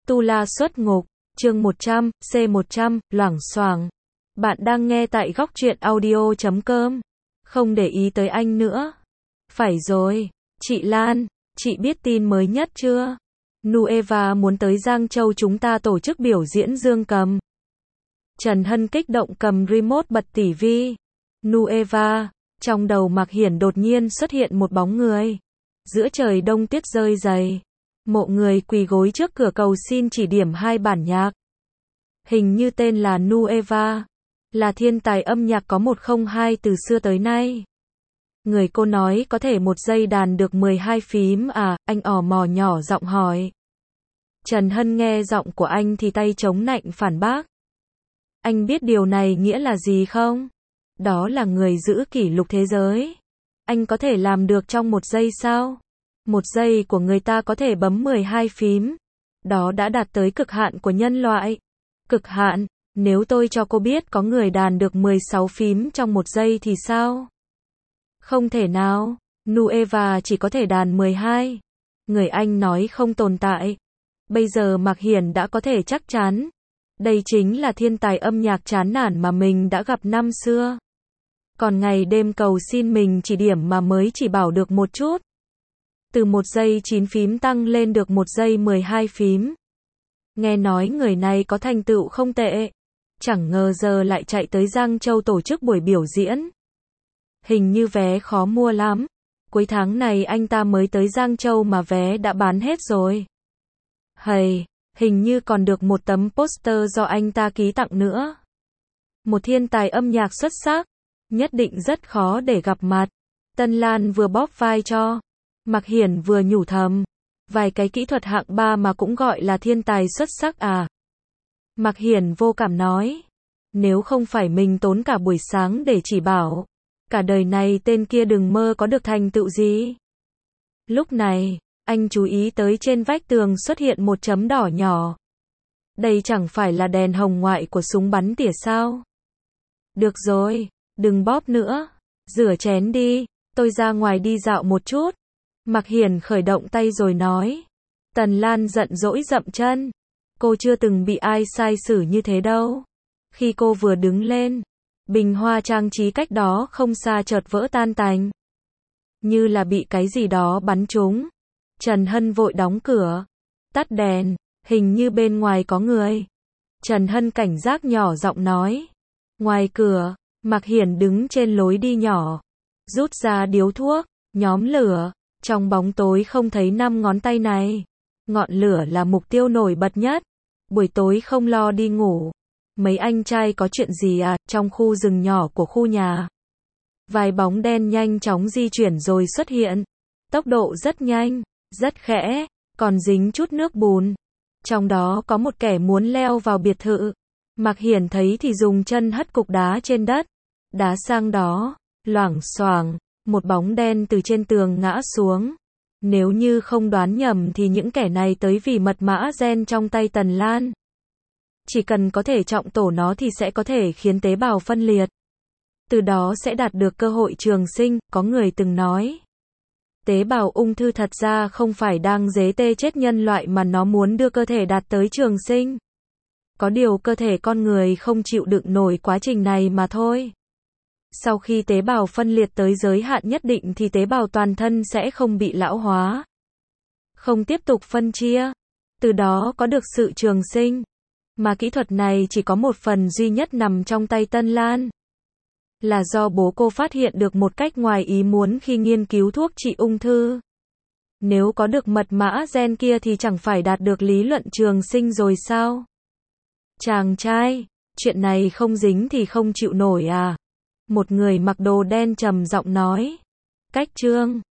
Tu La xuất ngục, chương 100, C100, loảng xoảng. Bạn đang nghe tại góc truyện audio.com. Không để ý tới anh nữa. Phải rồi, chị Lan, chị biết tin mới nhất chưa? Nueva muốn tới Giang Châu chúng ta tổ chức biểu diễn dương cầm. Trần Hân kích động cầm remote bật tivi. Nueva, trong đầu Mạc Hiển đột nhiên xuất hiện một bóng người. Giữa trời đông tuyết rơi dày. Mộ người quỳ gối trước cửa cầu xin chỉ điểm hai bản nhạc. Hình như tên là Nueva. Là thiên tài âm nhạc có 102 từ xưa tới nay. Người cô nói có thể một giây đàn được 12 phím à, anh ò mò nhỏ giọng hỏi. Trần Hân nghe giọng của anh thì tay chống nạnh phản bác. Anh biết điều này nghĩa là gì không? Đó là người giữ kỷ lục thế giới. Anh có thể làm được trong một giây sao? Một giây của người ta có thể bấm 12 phím. Đó đã đạt tới cực hạn của nhân loại. Cực hạn, nếu tôi cho cô biết có người đàn được 16 phím trong một giây thì sao? Không thể nào, Nueva chỉ có thể đàn 12. Người Anh nói không tồn tại. Bây giờ Mạc Hiển đã có thể chắc chắn. Đây chính là thiên tài âm nhạc chán nản mà mình đã gặp năm xưa. Còn ngày đêm cầu xin mình chỉ điểm mà mới chỉ bảo được một chút. Từ một giây 9 phím tăng lên được một giây 12 phím. Nghe nói người này có thành tựu không tệ. Chẳng ngờ giờ lại chạy tới Giang Châu tổ chức buổi biểu diễn. Hình như vé khó mua lắm. Cuối tháng này anh ta mới tới Giang Châu mà vé đã bán hết rồi. Hầy, hình như còn được một tấm poster do anh ta ký tặng nữa. Một thiên tài âm nhạc xuất sắc. Nhất định rất khó để gặp mặt. Tân Lan vừa bóp vai cho. Mạc Hiển vừa nhủ thầm. Vài cái kỹ thuật hạng 3 mà cũng gọi là thiên tài xuất sắc à? Mạc Hiển vô cảm nói. Nếu không phải mình tốn cả buổi sáng để chỉ bảo. Cả đời này tên kia đừng mơ có được thành tựu gì. Lúc này, anh chú ý tới trên vách tường xuất hiện một chấm đỏ nhỏ. Đây chẳng phải là đèn hồng ngoại của súng bắn tỉa sao? Được rồi, đừng bóp nữa. Rửa chén đi, tôi ra ngoài đi dạo một chút. Mạc Hiển khởi động tay rồi nói. Tần Lan giận dỗi dậm chân. Cô chưa từng bị ai sai xử như thế đâu. Khi cô vừa đứng lên, bình hoa trang trí cách đó không xa chợt vỡ tan tành. Như là bị cái gì đó bắn trúng. Trần Hân vội đóng cửa. Tắt đèn, hình như bên ngoài có người. Trần Hân cảnh giác nhỏ giọng nói. Ngoài cửa, Mạc Hiển đứng trên lối đi nhỏ. Rút ra điếu thuốc, nhóm lửa. Trong bóng tối không thấy 5 ngón tay này. Ngọn lửa là mục tiêu nổi bật nhất. Buổi tối không lo đi ngủ. Mấy anh trai có chuyện gì à, trong khu rừng nhỏ của khu nhà. Vài bóng đen nhanh chóng di chuyển rồi xuất hiện. Tốc độ rất nhanh, rất khẽ, còn dính chút nước bùn. Trong đó có một kẻ muốn leo vào biệt thự. Mạc Hiển thấy thì dùng chân hất cục đá trên đất. Đá sang đó, loảng xoảng, một bóng đen từ trên tường ngã xuống. Nếu như không đoán nhầm thì những kẻ này tới vì mật mã gen trong tay Tần Lan. Chỉ cần có thể trọng tổ nó thì sẽ có thể khiến tế bào phân liệt. Từ đó sẽ đạt được cơ hội trường sinh, có người từng nói. Tế bào ung thư thật ra không phải đang dế tê chết nhân loại mà nó muốn đưa cơ thể đạt tới trường sinh. Có điều cơ thể con người không chịu đựng nổi quá trình này mà thôi. Sau khi tế bào phân liệt tới giới hạn nhất định thì tế bào toàn thân sẽ không bị lão hóa. Không tiếp tục phân chia. Từ đó có được sự trường sinh. Mà kỹ thuật này chỉ có một phần duy nhất nằm trong tay Tân Lan. Là do bố cô phát hiện được một cách ngoài ý muốn khi nghiên cứu thuốc trị ung thư. Nếu có được mật mã gen kia thì chẳng phải đạt được lý luận trường sinh rồi sao? Chàng trai, chuyện này không dính thì không chịu nổi à? Một người mặc đồ đen trầm giọng nói. Cách chương